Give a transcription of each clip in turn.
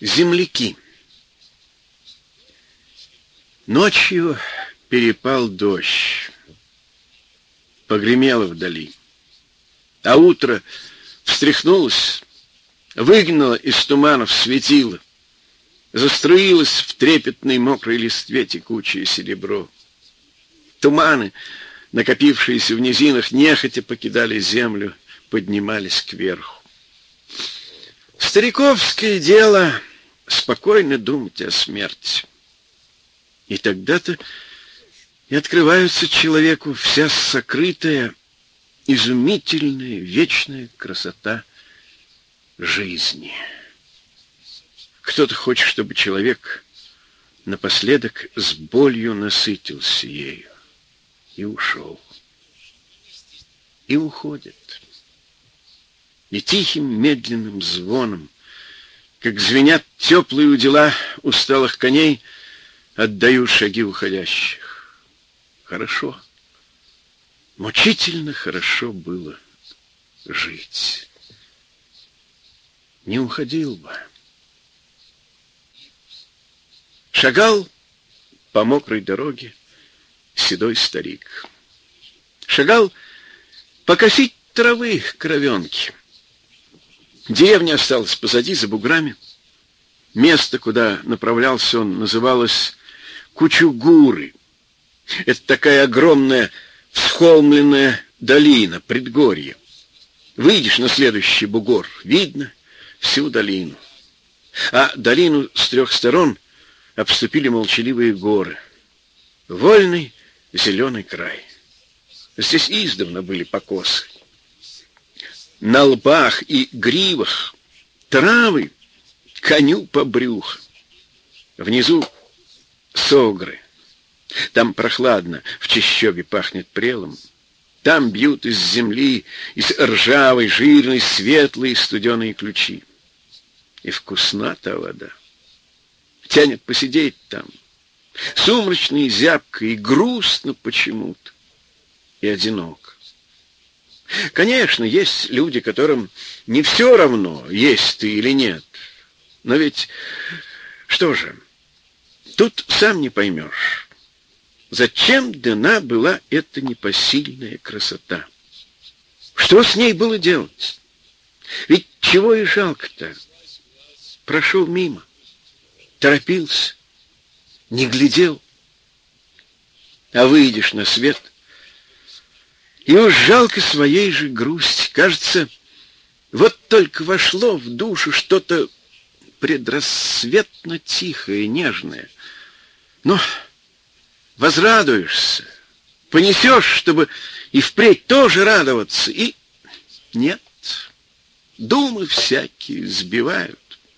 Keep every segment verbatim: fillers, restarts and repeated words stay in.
Земляки. Ночью перепал дождь, погремело вдали, а утро встряхнулось, выгнало из туманов светило, заструилось в трепетной мокрой листве текучее серебро. Туманы, накопившиеся в низинах, нехотя покидали землю, поднимались кверху. Стариковское дело — спокойно думать о смерти. И тогда-то и открывается человеку вся сокрытая, изумительная, вечная красота жизни. Кто-то хочет, чтобы человек напоследок с болью насытился ею и ушел. И уходит. И тихим медленным звоном, как звенят теплые удила усталых коней, отдают шаги уходящих. Хорошо, мучительно хорошо было жить. Не уходил бы. Шагал по мокрой дороге седой старик. Шагал покосить травы кровенки. Деревня осталась позади, за буграми. Место, куда направлялся он, называлось Кучугуры. Это такая огромная всхолмленная долина, предгорье. Выйдешь на следующий бугор, видно всю долину. А долину с трех сторон обступили молчаливые горы. Вольный зеленый край. Здесь издавна были покосы. На лбах и гривах травы коню по брюхо. Внизу согры. Там прохладно, в чащобе пахнет прелом. Там бьют из земли, из ржавой, жирной, светлой, студеные ключи. И вкусна та вода. Тянет посидеть там. Сумрачно и зябко, и грустно почему-то, и одиноко. Конечно, есть люди, которым не все равно, есть ты или нет. Но ведь, что же, тут сам не поймешь, зачем дана была эта непосильная красота. Что с ней было делать? Ведь чего и жалко-то? Прошел мимо, торопился, не глядел. А выйдешь на свет — и уж жалко своей же грусти. Кажется, вот только вошло в душу что-то предрассветно тихое, нежное. Но возрадуешься, понесешь, чтобы и впредь тоже радоваться. И нет, думы всякие сбивают.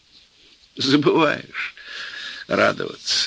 Забываешь радоваться.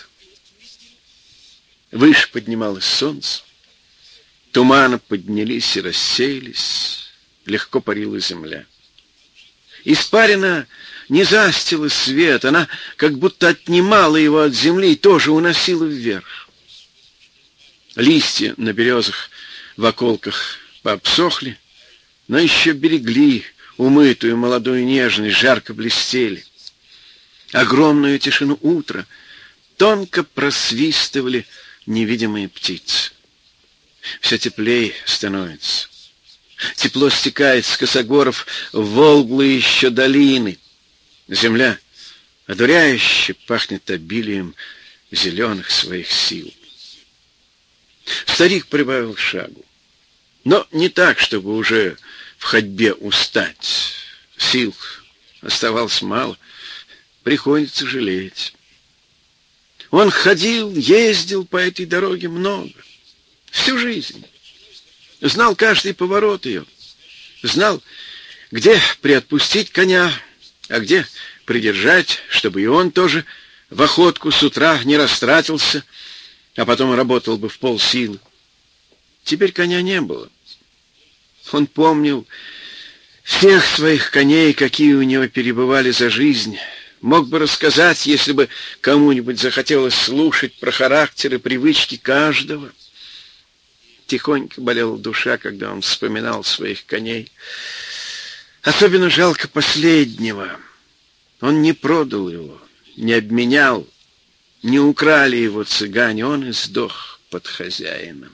Выше поднималось солнце. Туманы поднялись и рассеялись, легко парила земля. Испарина не застила свет, она как будто отнимала его от земли и тоже уносила вверх. Листья на березах в околках пообсохли, но еще берегли умытую молодую нежность, жарко блестели. Огромную тишину утра тонко просвистывали невидимые птицы. Все теплее становится. Тепло стекает с косогоров в волглые еще долины. Земля одуряюще пахнет обилием зеленых своих сил. Старик прибавил шагу. Но не так, чтобы уже в ходьбе устать. Сил оставалось мало. Приходится жалеть. Он ходил, ездил по этой дороге много. Всю жизнь. Знал каждый поворот ее. Знал, где приотпустить коня, а где придержать, чтобы и он тоже в охотку с утра не растратился, а потом работал бы в полсилы. Теперь коня не было. Он помнил всех своих коней, какие у него перебывали за жизнь. Мог бы рассказать, если бы кому-нибудь захотелось слушать про характеры, привычки каждого. Тихонько болела душа, когда он вспоминал своих коней. Особенно жалко последнего. Он не продал его, не обменял, не украли его цыгане, он и сдох под хозяином.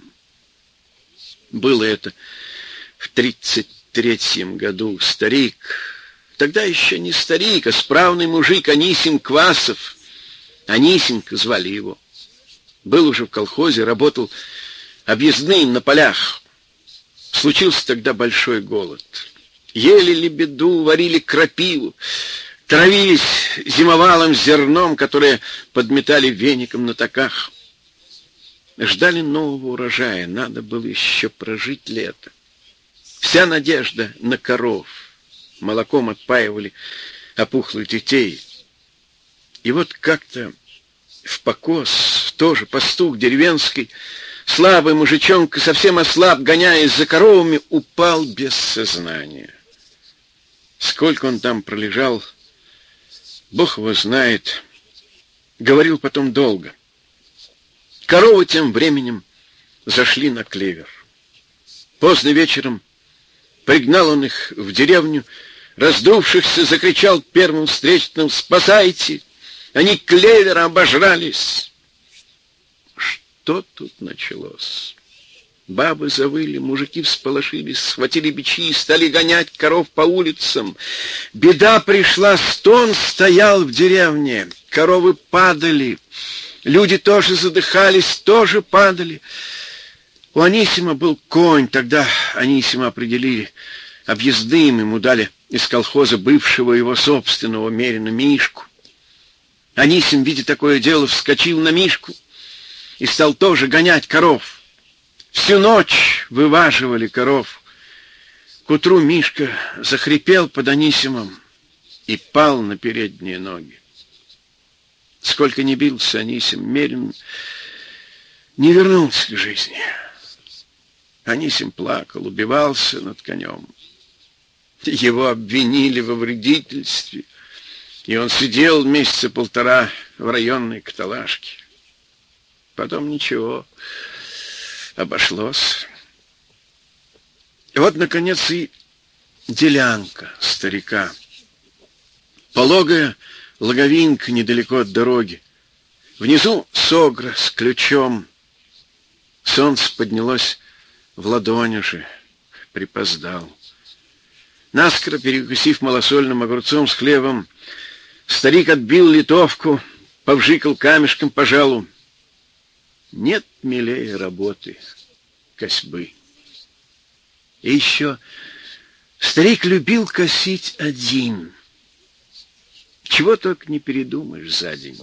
Было это в тридцать третьем году. Старик, тогда еще не старик, а справный мужик Анисим Квасов, Анисимка звали его, был уже в колхозе, работал объездным на полях. Случился тогда большой голод. Ели лебеду, варили крапиву, травились зимовалым зерном, которое подметали веником на токах. Ждали нового урожая, надо было еще прожить лето. Вся надежда на коров. Молоком отпаивали опухлых детей. И вот как-то в покос, тоже пастух деревенский, слабый мужичонка, совсем ослаб, гоняясь за коровами, упал без сознания. Сколько он там пролежал, Бог его знает. Говорил потом долго. Коровы тем временем зашли на клевер. Поздно вечером пригнал он их в деревню, раздувшихся закричал первым встречным: «Спасайте! Они клевера обожрались!» Что тут началось? Бабы завыли, мужики всполошились, схватили бичи и стали гонять коров по улицам. Беда пришла, стон стоял в деревне, коровы падали, люди тоже задыхались, тоже падали. У Анисима был конь, тогда Анисима определили объездным, ему дали из колхоза бывшего его собственного мерина Мишку. Анисим, видя такое дело, вскочил на Мишку и стал тоже гонять коров. Всю ночь вываживали коров. К утру Мишка захрипел под Анисимом и пал на передние ноги. Сколько ни бился Анисим, Мерин не вернулся к жизни. Анисим плакал, убивался над конем. Его обвинили во вредительстве, и он сидел месяца полтора в районной каталажке. Потом ничего, обошлось. И вот, наконец, и делянка старика. Пологая логовинка недалеко от дороги. Внизу согра с ключом. Солнце поднялось в ладонь уже, припоздал. Наскоро перекусив малосольным огурцом с хлебом, старик отбил литовку, повжикал камешком по жалу. Нет милее работы, косьбы. И еще старик любил косить один. Чего только не передумаешь за день.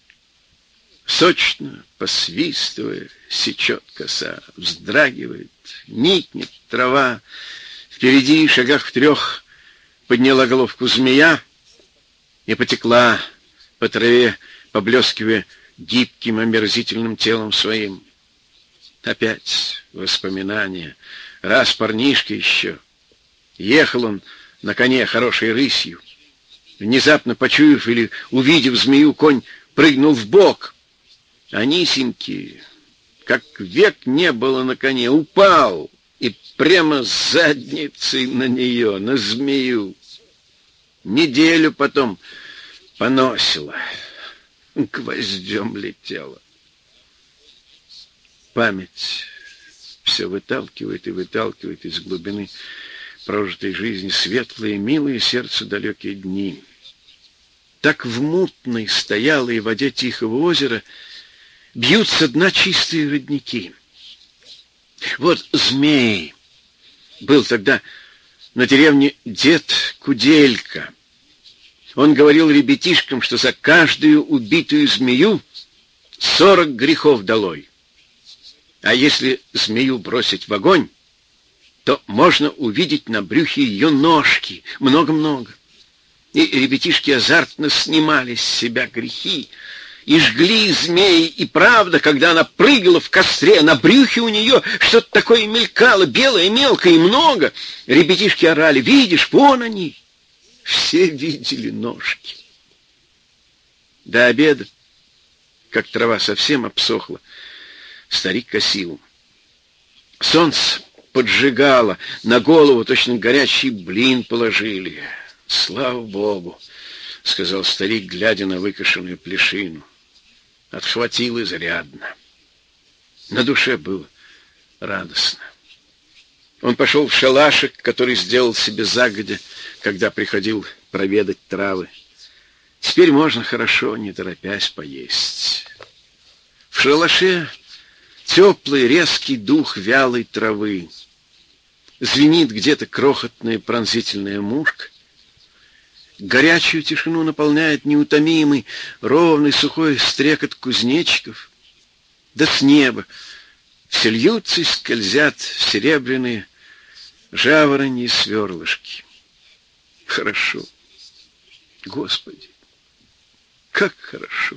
Сочно, посвистывая, сечет коса, вздрагивает, никнет трава. Впереди, шагах в трех, подняла головку змея и потекла по траве, поблескивая гибким, омерзительным телом своим. Опять воспоминания. Раз парнишка еще. Ехал он на коне хорошей рысью. Внезапно почуяв или увидев змею, конь прыгнул вбок. Анисимки, как век не было на коне, упал и прямо с задницей на нее, на змею. Неделю потом поносила, гвоздем летела. Память все выталкивает и выталкивает из глубины прожитой жизни светлые, милые сердцу далекие дни. Так в мутной, стоялой воде тихого озера бьются дна чистые родники. Вот змей. Был тогда на деревне дед Куделька. Он говорил ребятишкам, что за каждую убитую змею сорок грехов долой. А если змею бросить в огонь, то можно увидеть на брюхе ее ножки, много-много. И ребятишки азартно снимали с себя грехи и жгли змеи. И правда, когда она прыгала в костре, на брюхе у нее что-то такое мелькало, белое, мелкое и много. Ребятишки орали: «Видишь, вон они!» Все видели ножки. До обеда, как трава совсем обсохла, старик косил. Солнце поджигало, на голову точно горячий блин положили. Слава Богу! — сказал старик, глядя на выкошенную плешину. Отхватил изрядно. На душе было радостно. Он пошел в шалашик, который сделал себе загодя, когда приходил проведать травы. Теперь можно хорошо, не торопясь, поесть. В шалаше теплый резкий дух вялой травы. Звенит где-то крохотная пронзительная мушка. Горячую тишину наполняет неутомимый, ровный, сухой стрекот кузнечиков. Да с неба все льются и скользят серебряные жавороньи сверлышки. Хорошо. Господи, как хорошо.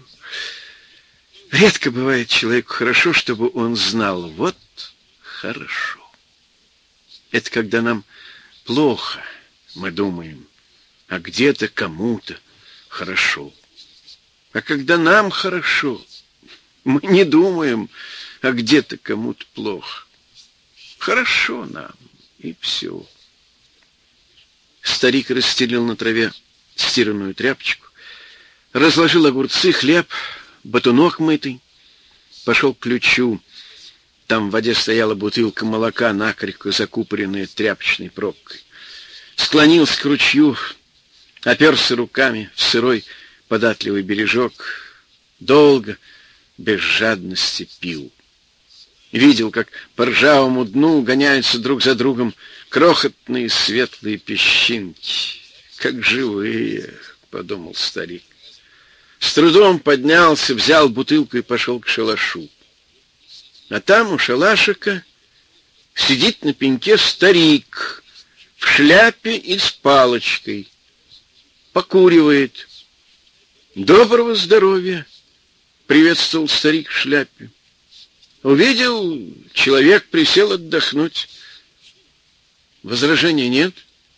Редко бывает человеку хорошо, чтобы он знал. Вот хорошо. Это когда нам плохо, мы думаем, а где-то кому-то хорошо. А когда нам хорошо, мы не думаем, а где-то кому-то плохо. Хорошо нам, и все. Старик расстелил на траве стиранную тряпочку, разложил огурцы, хлеб, батунок мытый, пошел к ключу. Там в воде стояла бутылка молока, накрепко закупоренная тряпочной пробкой. Склонился к ручью, оперся руками в сырой податливый бережок, долго, без жадности пил. Видел, как по ржавому дну гоняются друг за другом крохотные светлые песчинки. Как живые, — подумал старик. С трудом поднялся, взял бутылку и пошел к шалашу. А там у шалашика сидит на пеньке старик в шляпе и с палочкой. Покуривает. «Доброго здоровья!» — приветствовал старик в шляпе. Увидел, человек присел отдохнуть. Возражения нет?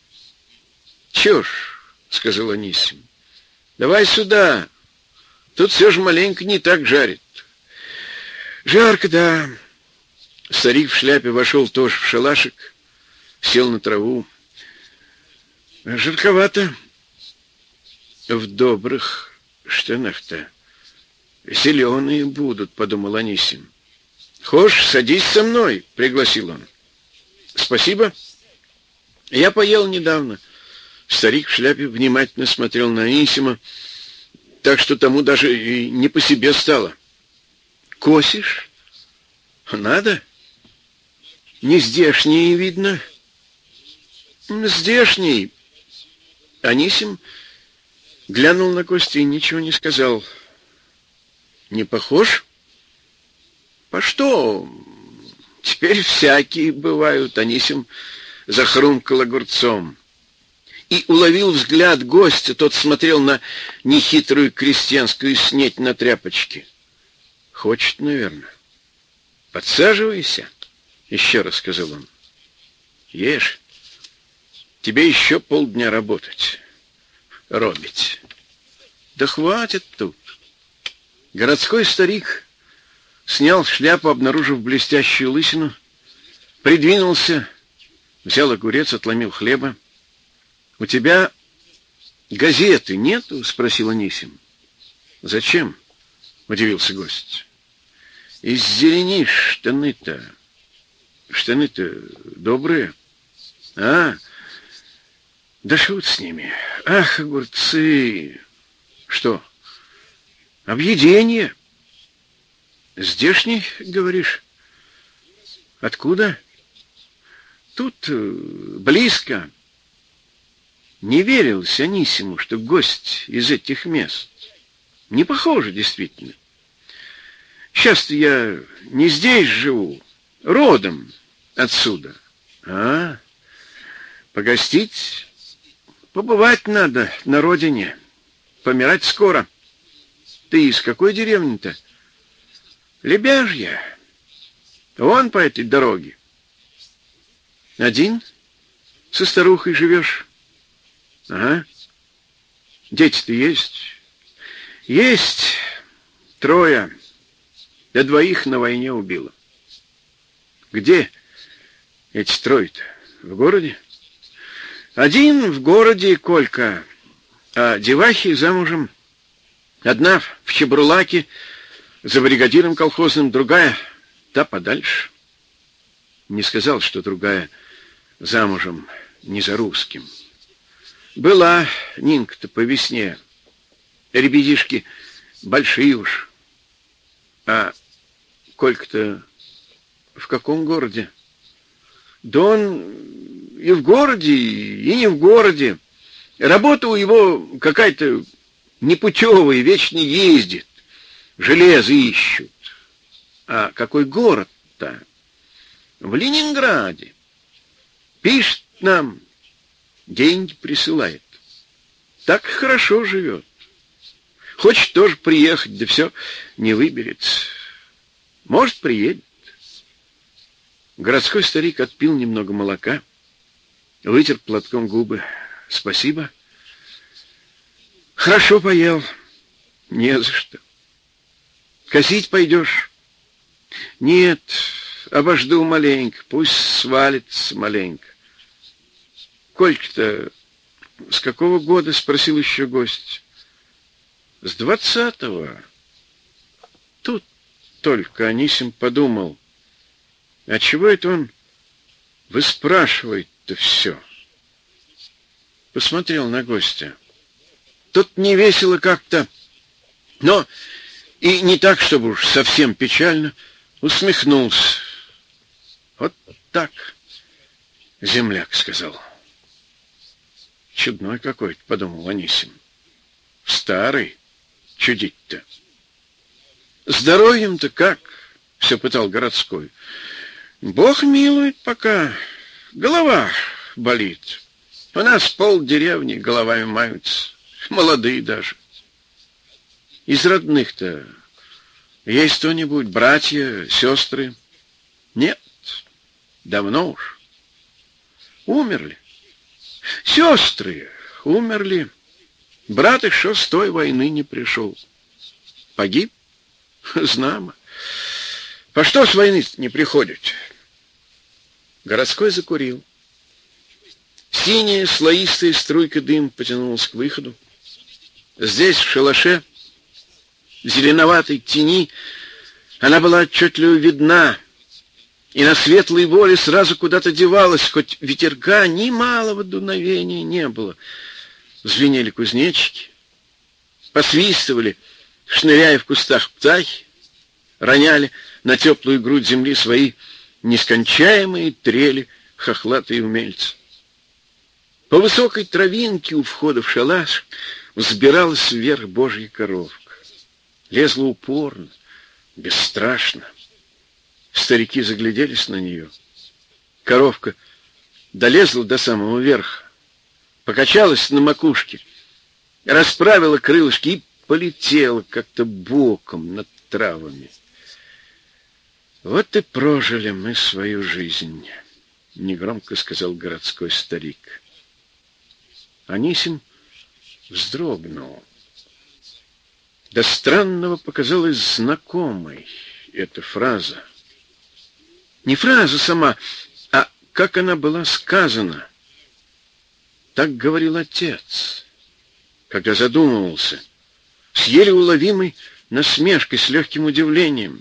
«Чё ж», — сказал Анисим, — «давай сюда. Тут все же маленько не так жарит». «Жарко, да». Старик в шляпе вошел тоже в шалашик, сел на траву. «Жарковато». «В добрых штанах-то зеленые будут», — подумал Анисим. «Хошь, садись со мной», — пригласил он. «Спасибо. Я поел недавно». Старик в шляпе внимательно смотрел на Анисима, так что тому даже и не по себе стало. «Косишь? Надо? Не здешний, видно». «Здешний». Анисим глянул на Костю и ничего не сказал. «Не похож?» «По что? Теперь всякие бывают». Анисим захрумкал огурцом и уловил взгляд гостя. Тот смотрел на нехитрую крестьянскую снеть на тряпочке. «Хочет, наверное». «Подсаживайся», — еще раз сказал он. «Ешь. Тебе еще полдня работать. Робить». «Да хватит тут». Городской старик снял шляпу, обнаружив блестящую лысину, придвинулся, взял огурец, отломил хлеба. «У тебя газеты нету?» — спросил Анисим. «Зачем?» — удивился гость. «Иззеленишь штаны-то. Штаны-то добрые. А, да шут с ними. Ах, огурцы! Что, объедение? Здешний, говоришь? Откуда? Тут близко». Не верилось Анисиму, что гость из этих мест. Не похоже, действительно. Сейчас-то я не здесь живу, родом отсюда. А, погостить? Побывать надо на родине. Помирать скоро. Ты из какой деревни-то? Лебяжья. Вон по этой дороге. Один? Со старухой живешь? Ага. Дети-то есть? Есть. Трое. Да двоих на войне убило. Где эти трое-то? В городе? Один в городе, Колька, А девахи замужем. Одна в Чебрулаке за бригадиром колхозным, другая та подальше. Не сказал, что другая замужем не за русским. Была Нинка-то по весне. Ребятишки большие уж. А Колька-то в каком городе? Да он и в городе, и не в городе. Работа у его какая-то непутевая, вечно ездит. Железо ищут. А какой город-то? В Ленинграде. Пишет нам, деньги присылает. Так хорошо живет. Хочет тоже приехать, да все не выберется. Может, приедет. Городской старик отпил немного молока, вытер платком губы. Спасибо. Хорошо поел. Не за что. Косить пойдешь? Нет, обожду маленько, пусть свалится маленько. Колька-то с какого года? Спросил еще гость. С двадцатого. Тут только Анисим подумал, а чего это он выспрашивает-то все? Посмотрел на гостя. Тот невесело как-то, но и не так, чтобы уж совсем печально, усмехнулся. Вот так, земляк сказал. Чудной какой-то, подумал Анисим. Старый, чудить-то. Здоровьем-то как? Все пытал городской. Бог милует пока. Голова болит. У нас пол деревни головами маются. Молодые даже. Из родных-то есть кто-нибудь? Братья, сестры? Нет. Давно уж. Умерли. Сестры умерли. Брат еще с той войны не пришел. Погиб? Знамо. По что с войны не приходят? Городской закурил. Синяя слоистая струйка дым потянулась к выходу. Здесь, в шалаше, зеленоватой тени, она была отчетливо видна, и на светлой воле сразу куда-то девалась, хоть ветерка ни малого дуновения не было. Звенели кузнечики, посвистывали, шныряя в кустах птахи, роняли на теплую грудь земли свои нескончаемые трели хохлатые умельцы. По высокой травинке у входа в шалаш взбиралась вверх божья коровка. Лезла упорно, бесстрашно. Старики загляделись на нее. Коровка долезла до самого верха, покачалась на макушке, расправила крылышки и полетела как-то боком над травами. Вот и прожили мы свою жизнь, негромко сказал городской старик. Анисим вздрогнул. До странного показалась знакомой эта фраза. Не фраза сама, а как она была сказана. Так говорил отец, когда задумывался, с еле уловимой насмешкой, с легким удивлением.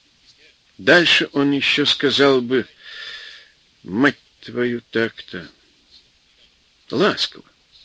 Дальше он еще сказал бы: мать твою, так-то. Ласково.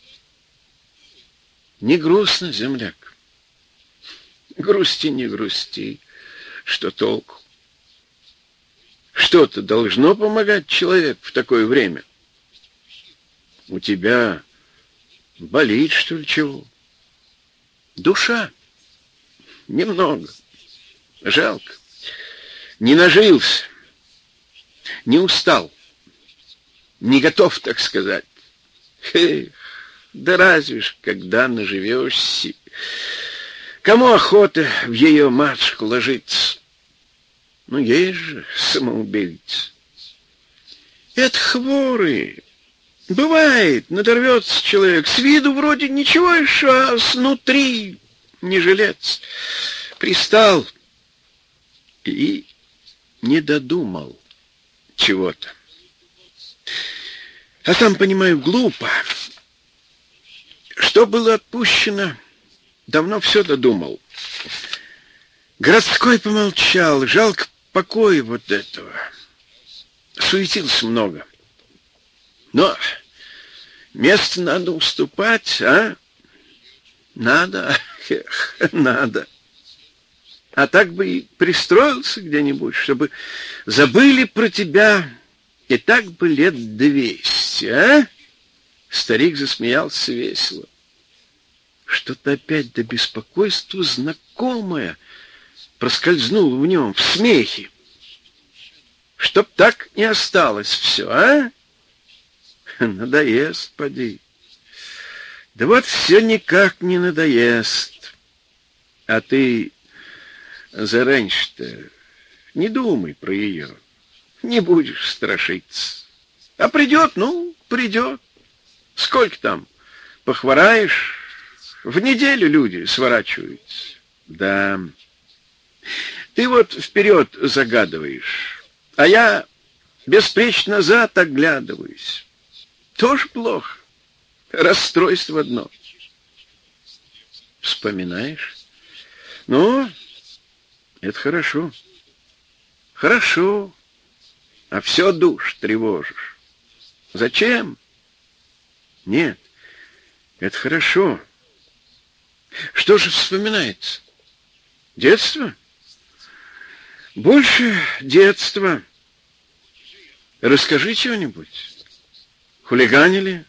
Не грустно, земляк. Грусти, не грусти. Что толку? Что-то должно помогать человеку в такое время. У тебя болит, что ли, чего? Душа. Немного. Жалко. Не нажился. Не устал. Не готов, так сказать. Эх, да разве ж, когда наживешься. Кому охота в ее матушку ложиться? Ну, есть же самоубийцы. Это хворые. Бывает, надорвется человек. С виду вроде ничего еще, а снутри не жилец. Пристал и не додумал чего-то. А сам, понимаю, глупо. Что было отпущено, давно все додумал. Городской помолчал, жалко покоя вот этого. Суетился много. Но место надо уступать, а? Надо, эх, надо. А так бы и пристроился где-нибудь, чтобы забыли про тебя, и так бы лет двести, а? Старик засмеялся весело. Что-то опять до беспокойства знакомое проскользнуло в нем, в смехе. Чтоб так не осталось все, а? Надоест, поди. Да вот все никак не надоест. А ты зараньше-то не думай про ее. Не будешь страшиться. А придет, ну, придет. Сколько там? Похвораешь? В неделю люди сворачиваются. Да. Ты вот вперед загадываешь, а я беспречно назад оглядываюсь. Тоже плохо. Расстройство одно. Вспоминаешь? Ну, это хорошо. Хорошо. А все душ тревожишь. Зачем? Нет, это хорошо. Что же вспоминается? Детство? Больше детства. Расскажи чего-нибудь. Хулиганили?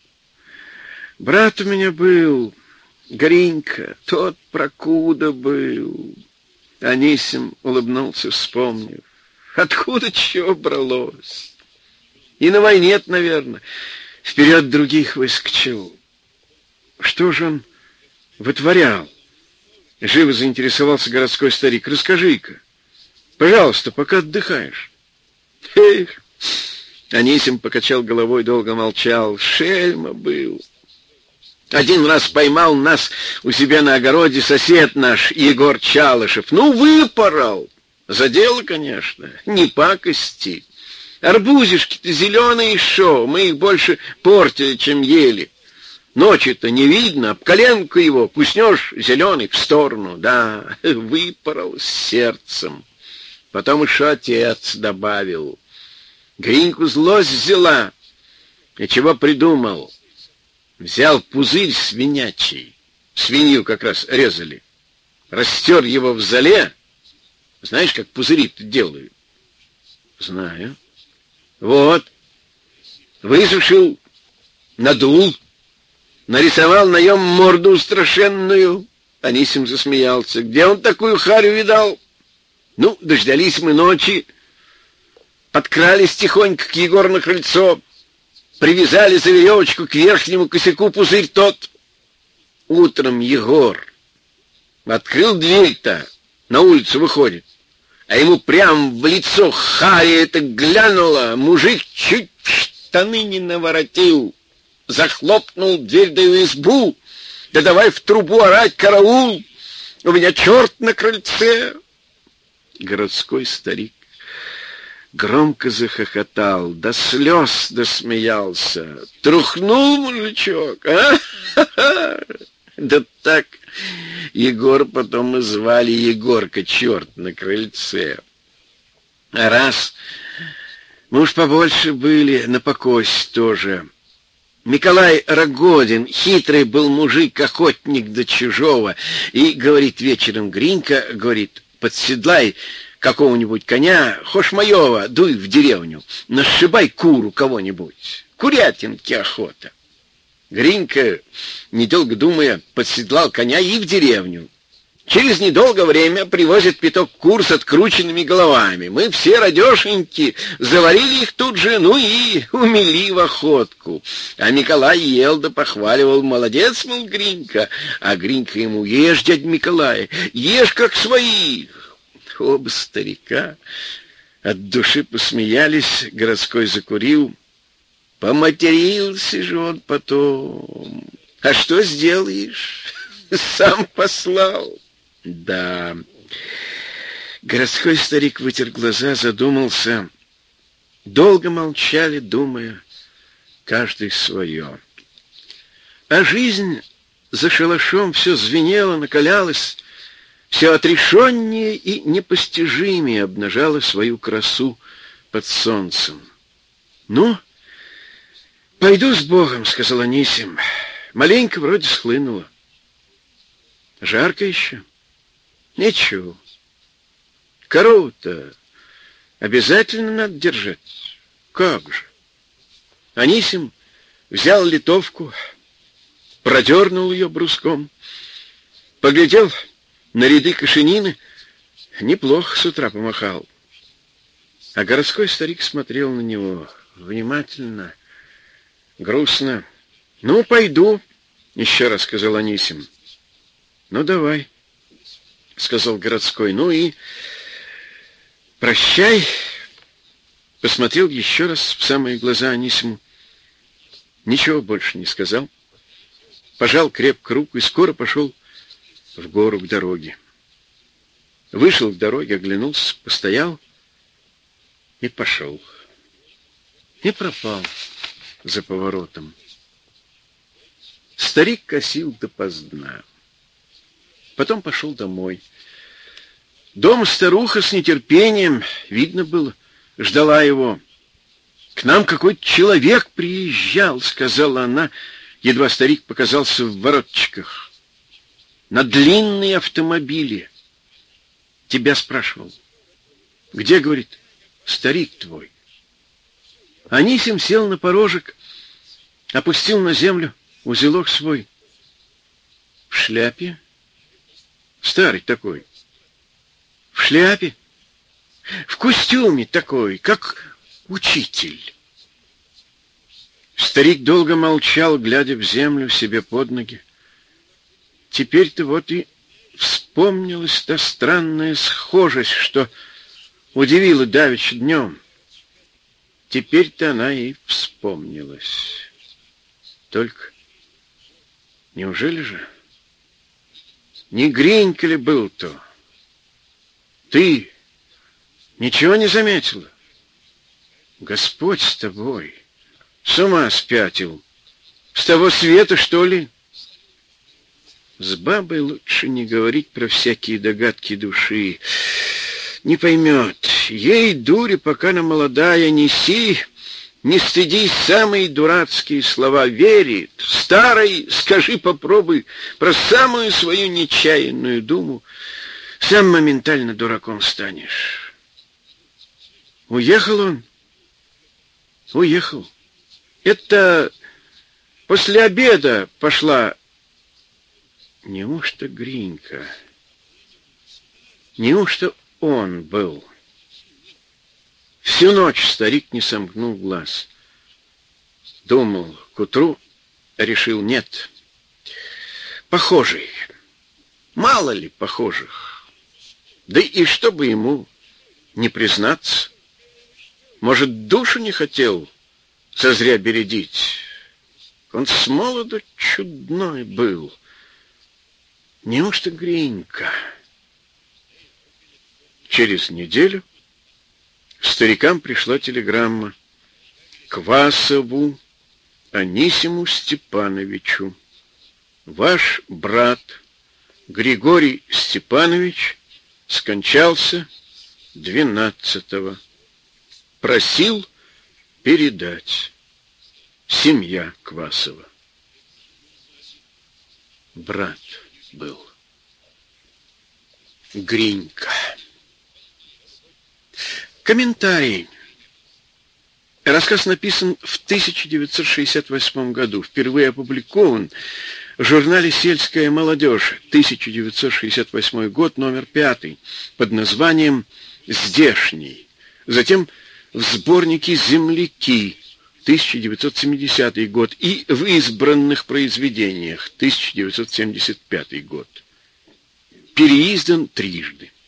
Брат у меня был, Гринька, тот прокуда был. Анисим улыбнулся, вспомнив. Откуда чего бралось? И на войне, наверное, вперед других выскочил. Что же он вытворял? Живо заинтересовался городской старик. Расскажи-ка, пожалуйста, пока отдыхаешь. Эх! Анисим покачал головой, долго молчал. Шельма был. Один раз поймал нас у себя на огороде сосед наш, Егор Чалышев. Ну, выпорол. За дело, конечно, не пакости. Арбузишки-то зеленые шо, мы их больше портили, чем ели. Ночью-то не видно, об коленку его куснешь зеленый в сторону. Да, выпорол с сердцем. Потом еще отец добавил. Гриньку злость взяла. И чего придумал? Взял пузырь свинячий. Свинью как раз резали. Растер его в золе. Знаешь, как пузыри-то делают? Знаю. Вот. Высушил, надул, нарисовал на нем морду страшенную. Анисим засмеялся. Где он такую харю видал? Ну, дождались мы ночи, подкрались тихонько к Егору на крыльцо, привязали за веревочку к верхнему косяку пузырь тот. Утром Егор открыл дверь-то, на улицу выходит, а ему прям в лицо харя это глянуло. Мужик чуть в штаны не наворотил, захлопнул дверь да в избу, да давай в трубу орать: караул! У меня черт на крыльце! Городской старик громко захохотал, до слез досмеялся. Трухнул мужичок, а? Да так Егор потом и звали Егорка, черт на крыльце. А раз мы уж побольше были, на покосе тоже. Николай Рогодин, хитрый был мужик, охотник до чужого, и говорит вечером Гринька, говорит, подседлай какого-нибудь коня, хошь моего, дуй в деревню, насшибай куру кого-нибудь, курятинки охота. Гринька, недолго думая, подседлал коня и в деревню. Через недолгое время привозят пяток кур с открученными головами. Мы все радешеньки заварили их тут же, ну и умели в охотку. А Николай ел да похваливал: молодец, мол, Гринька. А Гринька ему: ешь, дядь Николай, ешь как своих. Оба старика от души посмеялись, городской закурил. Поматерился же он потом. А что сделаешь? Сам послал. Да. Городской старик вытер глаза, задумался. Долго молчали, думая, каждый свое. А жизнь за шалашом все звенела, накалялась, все отрешеннее и непостижимее обнажала свою красу под солнцем. «Ну, пойду с Богом», — сказал Анисим. «Маленько вроде схлынуло». «Жарко еще?» «Ничего. Корову-то обязательно надо держать». «Как же?» Анисим взял литовку, продернул ее бруском, поглядел на ряды кошенины, неплохо с утра помахал. А городской старик смотрел на него внимательно, грустно. «Ну, пойду», — еще раз сказал Анисим. «Ну, давай», — сказал городской. «Ну и прощай», — посмотрел еще раз в самые глаза Анисиму. Ничего больше не сказал. Пожал крепко руку и скоро пошел в гору к дороге. Вышел к дороге, оглянулся, постоял и пошел. И пропал за поворотом. Старик косил допоздна. Потом пошел домой. Дома старуха с нетерпением, видно было, ждала его. «К нам какой-то человек приезжал», — сказала она, едва старик показался в воротчиках. «На длинные автомобили. Тебя спрашивал». «Где?» — говорит. «Старик твой». Анисим сел на порожек, опустил на землю узелок свой. В шляпе. Старый такой. В шляпе. В костюме такой, как учитель. Старик долго молчал, глядя в землю себе под ноги. Теперь-то вот и вспомнилась та странная схожесть, что удивила давеча днем. Теперь-то она и вспомнилась. Только неужели же? Не Гринька ли был-то? Ты ничего не заметила? Господь с тобой! С ума спятил! С того света, что ли? С бабой лучше не говорить про всякие догадки души. Не поймет. Ей, дури, пока она молодая, неси, не стыдись самые дурацкие слова. Верит. Старой, скажи, попробуй про самую свою нечаянную думу. Сам моментально дураком станешь. Уехал он? Уехал. Это после обеда пошла. Неужто Гринька? Неужто он был? Всю ночь старик не сомкнул глаз. Думал, к утру решил, нет. Похожий. Мало ли похожих. Да и чтобы ему не признаться. Может, душу не хотел созря бередить. Он с молоду чудной был. Неужто Гринька? Через неделю старикам пришла телеграмма: Квасову Анисиму Степановичу. Ваш брат Григорий Степанович скончался двенадцатого. Просил передать. Семья Квасова. Брат был. Гринька. Комментарий. Рассказ написан в тысяча девятьсот шестьдесят восьмом году. Впервые опубликован в журнале «Сельская молодежь», тысяча девятьсот шестьдесят восьмой год, номер пятый, под названием «Здешний». Затем в сборнике «Земляки», тысяча девятьсот семидесятый год, и в избранных произведениях, тысяча девятьсот семьдесят пятый год. Переиздан трижды.